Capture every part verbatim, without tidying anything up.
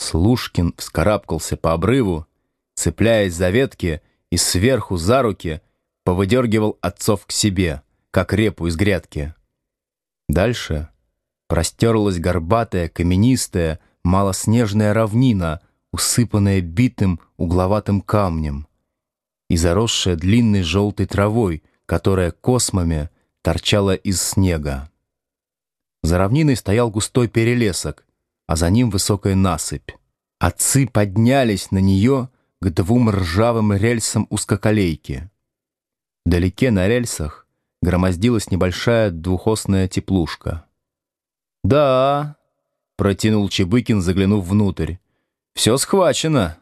Слушкин вскарабкался по обрыву, цепляясь за ветки, и сверху за руки повыдергивал отцов к себе, как репу из грядки. Дальше простерлась горбатая, каменистая, малоснежная равнина, усыпанная битым угловатым камнем и заросшая длинной желтой травой, которая космами торчала из снега. За равниной стоял густой перелесок, а за ним высокая насыпь. Отцы поднялись на нее к двум ржавым рельсам узкоколейки. Вдалеке на рельсах громоздилась небольшая двухосная теплушка. «Да», — протянул Чебыкин, заглянув внутрь, — «все схвачено».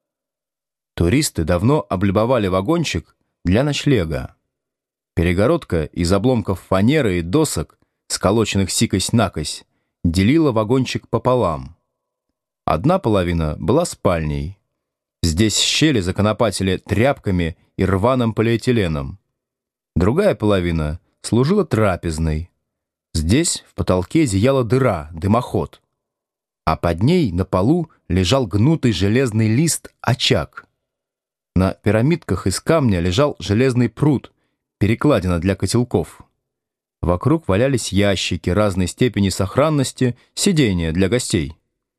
Туристы давно облюбовали вагончик для ночлега. Перегородка из обломков фанеры и досок, сколоченных сикось-накось, делила вагончик пополам. Одна половина была спальней. Здесь щели законопатили тряпками и рваным полиэтиленом. Другая половина служила трапезной. Здесь в потолке зияла дыра, дымоход. А под ней на полу лежал гнутый железный лист-очаг. На пирамидках из камня лежал железный пруд, перекладина для котелков. Вокруг валялись ящики разной степени сохранности, сиденья для гостей.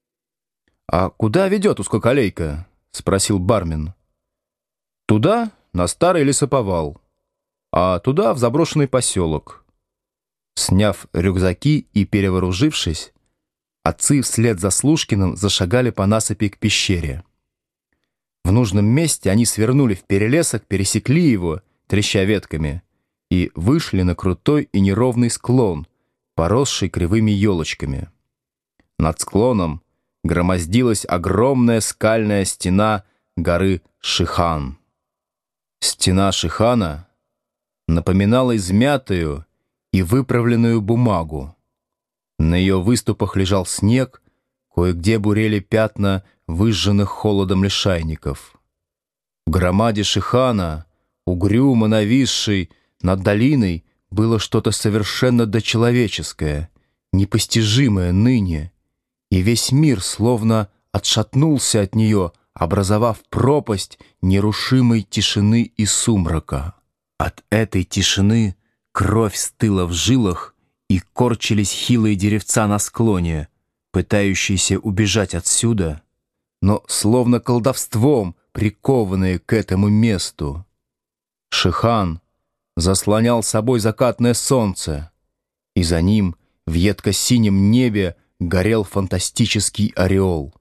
«А куда ведет узкоколейка?» — спросил бармен. «Туда, на старый лесоповал, а туда, в заброшенный поселок». Сняв рюкзаки и перевооружившись, отцы вслед за Слушкиным зашагали по насыпи к пещере. В нужном месте они свернули в перелесок, пересекли его, треща ветками, и вышли на крутой и неровный склон, поросший кривыми елочками. Над склоном громоздилась огромная скальная стена горы Шихан. Стена Шихана напоминала измятую и выправленную бумагу. На ее выступах лежал снег, кое-где бурели пятна выжженных холодом лишайников. В громаде Шихана, угрюмо нависшей над долиной, было что-то совершенно дочеловеческое, непостижимое ныне, и весь мир словно отшатнулся от нее, образовав пропасть нерушимой тишины и сумрака. От этой тишины кровь стыла в жилах, и корчились хилые деревца на склоне, пытающиеся убежать отсюда, но словно колдовством прикованные к этому месту. Шихан заслонял собой закатное солнце, и за ним в едко-синем небе горел фантастический ореол.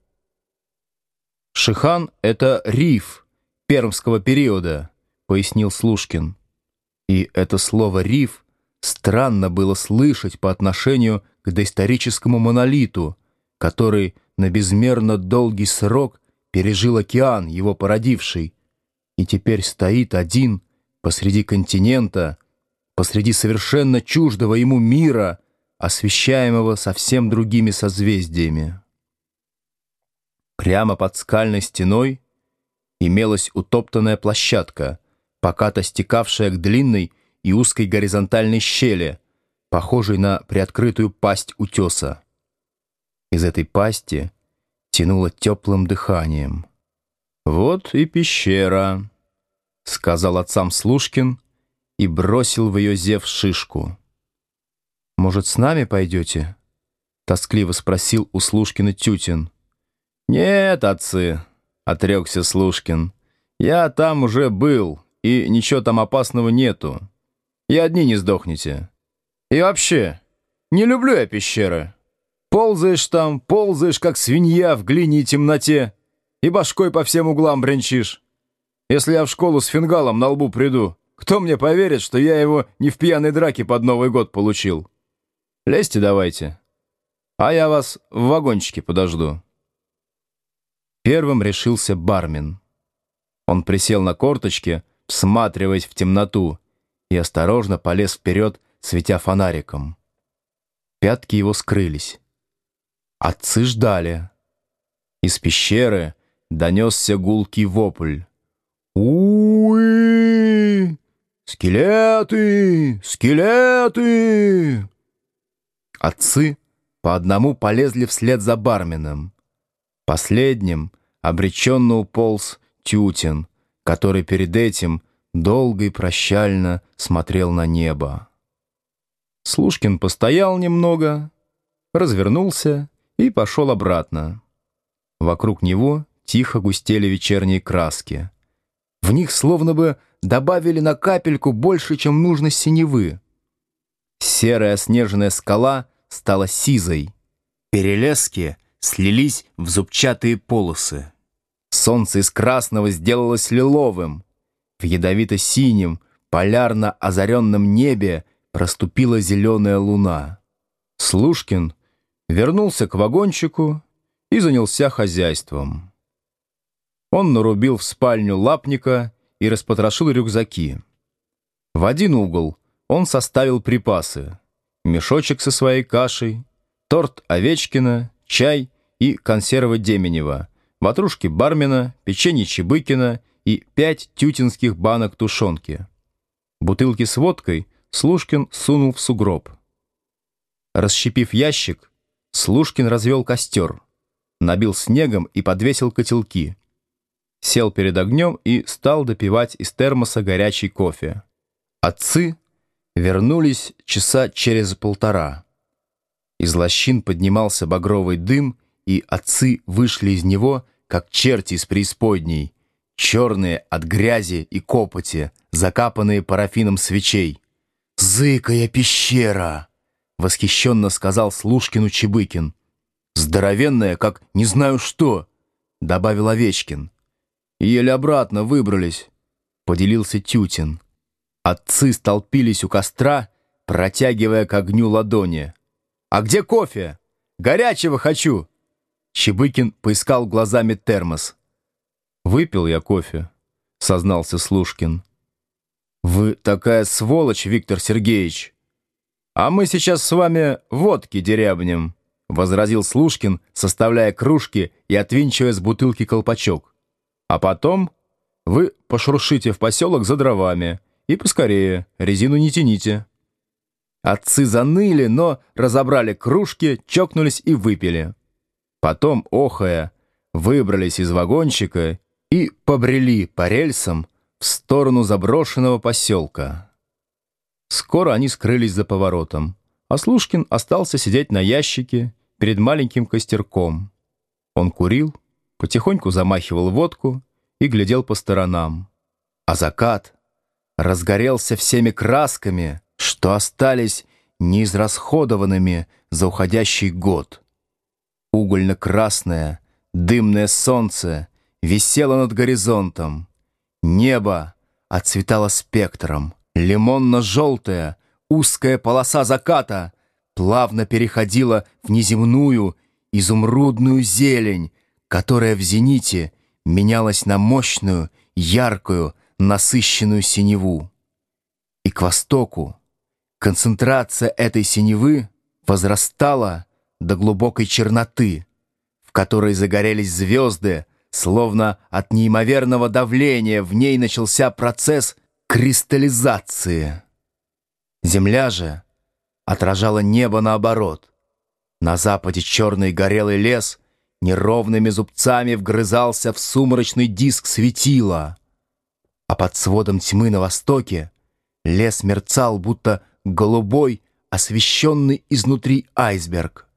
«Шихан — это риф пермского периода», — пояснил Слушкин. И это слово «риф» странно было слышать по отношению к доисторическому монолиту, который на безмерно долгий срок пережил океан, его породивший, и теперь стоит один посреди континента, посреди совершенно чуждого ему мира, освещаемого совсем другими созвездиями. Прямо под скальной стеной имелась утоптанная площадка, покато стекавшая к длинной и узкой горизонтальной щели, похожей на приоткрытую пасть утеса. Из этой пасти тянуло теплым дыханием. «Вот и пещера», — сказал отцам Слушкин и бросил в ее зев шишку. «Может, с нами пойдете?» — тоскливо спросил у Слушкина Тютин. «Нет, отцы», — отрекся Слушкин, — «я там уже был, и ничего там опасного нету. И одни не сдохнете. И вообще, не люблю я пещеры. Ползаешь там, ползаешь, как свинья в глине и темноте, и башкой по всем углам бренчишь. Если я в школу с фингалом на лбу приду, кто мне поверит, что я его не в пьяной драке под Новый год получил? Лезьте давайте, а я вас в вагончике подожду». Первым решился бармен. Он присел на корточки, всматриваясь в темноту, и осторожно полез вперед, светя фонариком. Пятки его скрылись. Отцы ждали. Из пещеры донесся гулкий вопль. «У-и! Скелеты! Скелеты!» Отцы по одному полезли вслед за барменом. Последним обреченно уполз Тютин, который перед этим долго и прощально смотрел на небо. Слушкин постоял немного, развернулся и пошел обратно. Вокруг него тихо густели вечерние краски. В них словно бы добавили на капельку больше, чем нужно синевы. Серая снежная скала стала сизой. Перелески слились в зубчатые полосы. Солнце из красного сделалось лиловым. В ядовито-синем, полярно озаренном небе проступила зеленая луна. Слушкин вернулся к вагончику и занялся хозяйством. Он нарубил в спальню лапника и распотрошил рюкзаки. В один угол он составил припасы: мешочек со своей кашей, торт Овечкина, чай и консервы Деменева, ватрушки Бармина, печенье Чебыкина и пять тютинских банок тушенки. Бутылки с водкой Слушкин сунул в сугроб. Расщепив ящик, Слушкин развел костер, набил снегом и подвесил котелки. Сел перед огнем и стал допивать из термоса горячий кофе. Отцы вернулись часа через полтора. Из лощин поднимался багровый дым, и отцы вышли из него, как черти из преисподней, черные от грязи и копоти, закапанные парафином свечей. «Зыкая пещера!» — восхищенно сказал Слушкину Чебыкин. «Здоровенная, как не знаю что!» — добавил Овечкин. «Еле обратно выбрались», — поделился Тютин. Отцы столпились у костра, протягивая к огню ладони. «А где кофе? Горячего хочу!» Чебыкин поискал глазами термос. «Выпил я кофе», — сознался Слушкин. «Вы такая сволочь, Виктор Сергеевич!» «А мы сейчас с вами водки дерябнем», — возразил Слушкин, составляя кружки и отвинчивая с бутылки колпачок. «А потом вы пошуршите в поселок за дровами, и поскорее, резину не тяните». Отцы заныли, но разобрали кружки, чокнулись и выпили. Потом, охая, выбрались из вагончика и побрели по рельсам в сторону заброшенного поселка. Скоро они скрылись за поворотом, а Слушкин остался сидеть на ящике перед маленьким костерком. Он курил, потихоньку замахивал водку и глядел по сторонам. А закат разгорелся всеми красками, что остались неизрасходованными за уходящий год. Угольно-красное, дымное солнце висело над горизонтом. Небо отцветало спектром. Лимонно-желтая, узкая полоса заката плавно переходила в неземную, изумрудную зелень, которая в зените менялась на мощную, яркую, насыщенную синеву. И к востоку концентрация этой синевы возрастала до глубокой черноты, в которой загорелись звезды, словно от неимоверного давления в ней начался процесс кристаллизации. Земля же отражала небо наоборот. На западе черный горелый лес неровными зубцами вгрызался в сумрачный диск светила, а под сводом тьмы на востоке лес мерцал, будто голубой, освещенный изнутри айсберг.